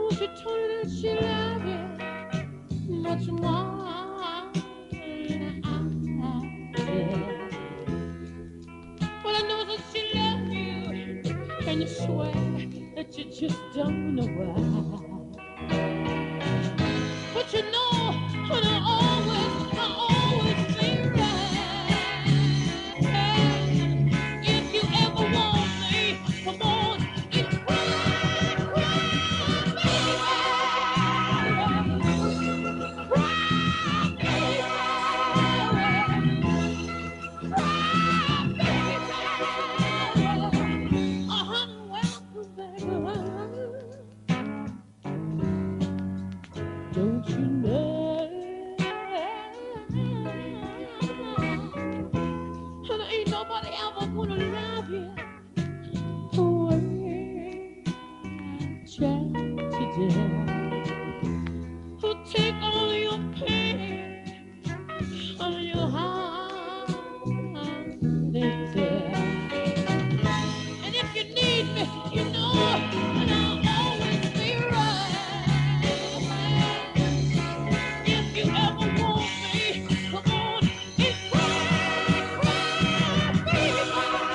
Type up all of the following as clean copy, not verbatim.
she told me that she loved you much more than I did. Well, I know that she loved you, and you swear that you just don't know why. But you know, honey, I always be right. If you ever want me, come on and cry, don't you know? And ain't nobody ever gonna love you the way child today. Who take all your pain on your heart and tear. And if you need me, you know, and I'll always be right. If you ever want me, come on and cry, baby.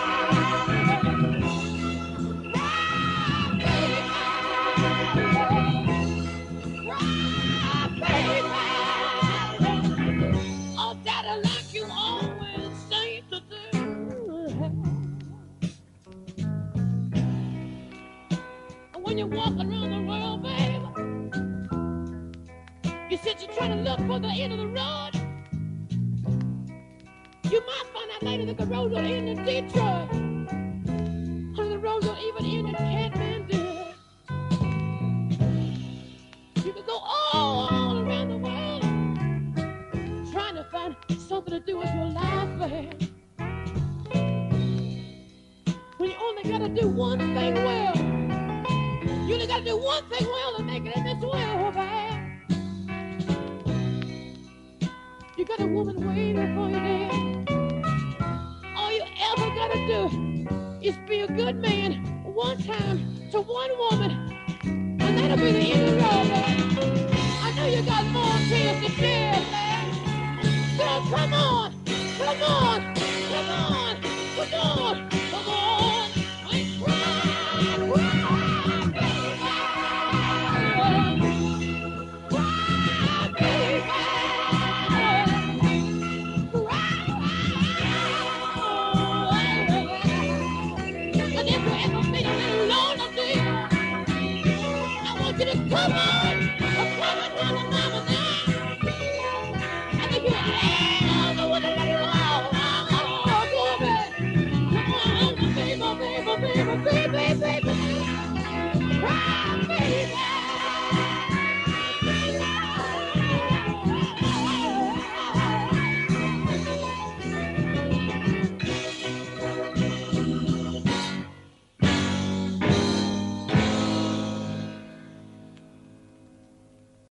Oh, daddy, like you always say to do. And when you're walking around the world, baby, you said you're trying to look for the end of the road. You might find out later that the road will end in Detroit. Or the road will even end in Kathmandu. You could go all around the world trying to find something to do with your life, babe. When you only gotta do one thing well. You only gotta do one thing well to make it in this world, babe. You got a woman waiting for you there. All you ever gotta do is be a good man one time to one woman, and that'll be the end of the road, babe. I know you got more tears to shed, babe. So come on, come on, come on, come on, come on. And cry, cry, baby. Cry, baby. And if you ever feel a little lonely, dear, I want you to come on.